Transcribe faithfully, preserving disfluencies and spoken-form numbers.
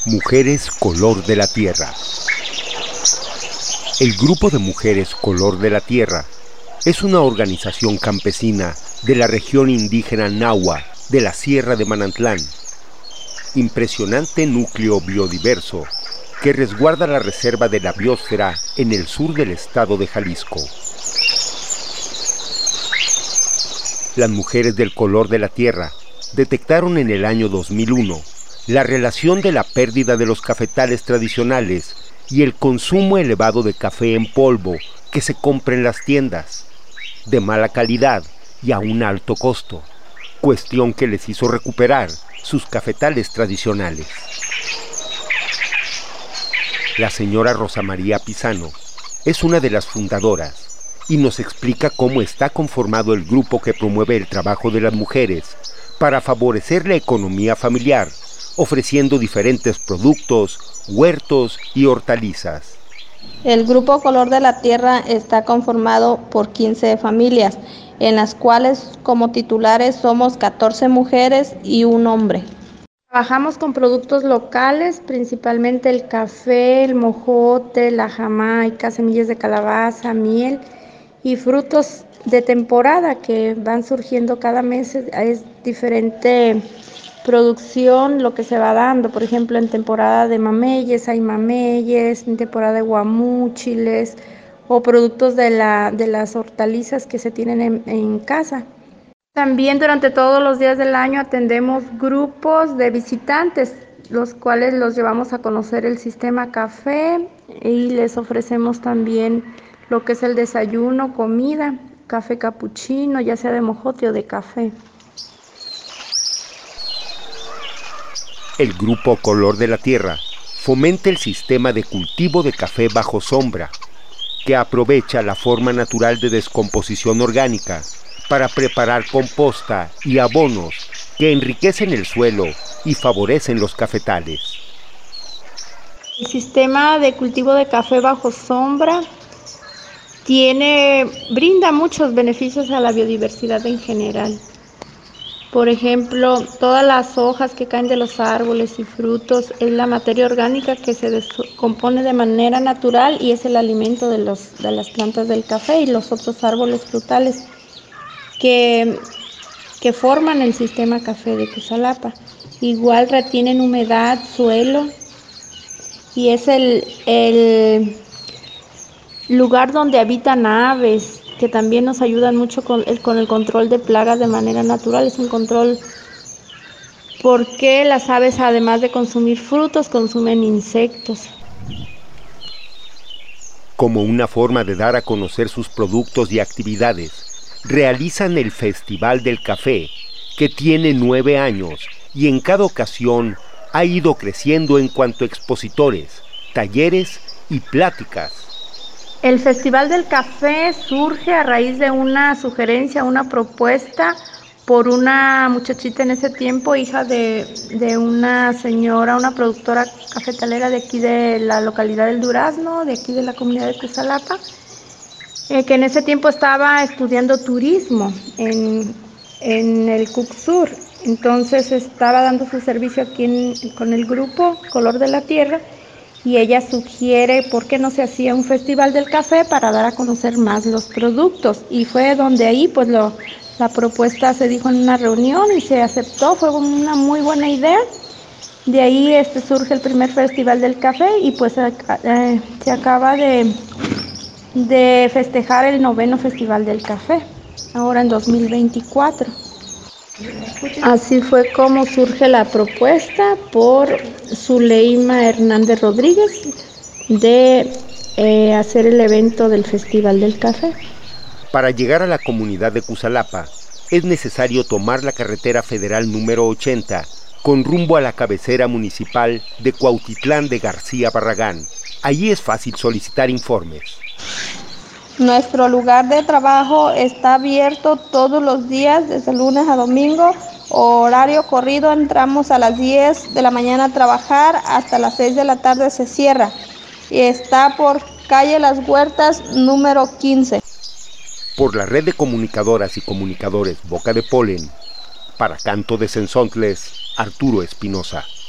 Mujeres Color de la Tierra. El Grupo de Mujeres Color de la Tierra es una organización campesina de la región indígena Nahua de la Sierra de Manantlán. Impresionante núcleo biodiverso que resguarda la reserva de la biosfera en el sur del estado de Jalisco. Las mujeres del Color de la Tierra detectaron en el año dos mil uno la relación de la pérdida de los cafetales tradicionales y el consumo elevado de café en polvo que se compra en las tiendas, de mala calidad y a un alto costo, cuestión que les hizo recuperar sus cafetales tradicionales. La señora Rosa María Pisano es una de las fundadoras y nos explica cómo está conformado el grupo que promueve el trabajo de las mujeres para favorecer la economía familiar, ofreciendo diferentes productos, huertos y hortalizas. El Grupo Color de la Tierra está conformado por quince familias, en las cuales como titulares somos catorce mujeres y un hombre. Trabajamos con productos locales, principalmente el café, el mojote, la jamaica, semillas de calabaza, miel y frutos de temporada que van surgiendo cada mes. Es diferente producción lo que se va dando. Por ejemplo, en temporada de mameyes hay mameyes, en temporada de guamúchiles o productos de, la, de las hortalizas que se tienen en, en casa. También durante todos los días del año atendemos grupos de visitantes, los cuales los llevamos a conocer el sistema café y les ofrecemos también lo que es el desayuno, comida, café capuchino, ya sea de mojote o de café. El Grupo Color de la Tierra fomenta el sistema de cultivo de café bajo sombra, que aprovecha la forma natural de descomposición orgánica para preparar composta y abonos que enriquecen el suelo y favorecen los cafetales. El sistema de cultivo de café bajo sombra tiene, brinda muchos beneficios a la biodiversidad en general. Por ejemplo, todas las hojas que caen de los árboles y frutos es la materia orgánica que se descompone de manera natural y es el alimento de, los, de las plantas del café y los otros árboles frutales que, que forman el sistema café de Cusalapa. Igual retienen humedad, suelo y es el, el lugar donde habitan aves, que también nos ayudan mucho con el, con el control de plagas de manera natural. Es un control porque las aves, además de consumir frutos, consumen insectos. Como una forma de dar a conocer sus productos y actividades, realizan el Festival del Café, que tiene nueve años y en cada ocasión ha ido creciendo en cuanto a expositores, talleres y pláticas. El Festival del Café surge a raíz de una sugerencia, una propuesta por una muchachita en ese tiempo, hija de, de una señora, una productora cafetalera de aquí de la localidad del Durazno, de aquí de la comunidad de Cusalapa, eh, que en ese tiempo estaba estudiando turismo en, en el Cucsur. Entonces estaba dando su servicio aquí en, con el grupo Color de la Tierra. Y ella sugiere por qué no se hacía un festival del café para dar a conocer más los productos. Y fue donde ahí pues lo, la propuesta se dijo en una reunión y se aceptó, fue una muy buena idea. De ahí este, surge el primer festival del café y pues eh, se acaba de, de festejar el noveno festival del café, ahora en dos mil veinticuatro. Así fue como surge la propuesta por Zuleima Hernández Rodríguez de eh, hacer el evento del Festival del Café. Para llegar a la comunidad de Cusalapa es necesario tomar la carretera federal número ochenta con rumbo a la cabecera municipal de Cuautitlán de García Barragán. Allí es fácil solicitar informes. Nuestro lugar de trabajo está abierto todos los días, desde lunes a domingo, horario corrido, entramos a las diez de la mañana a trabajar, hasta las seis de la tarde se cierra. Y está por calle Las Huertas, número quince. Por la red de comunicadoras y comunicadores Boca de Polen, para Canto de Cenzontles, Arturo Espinosa.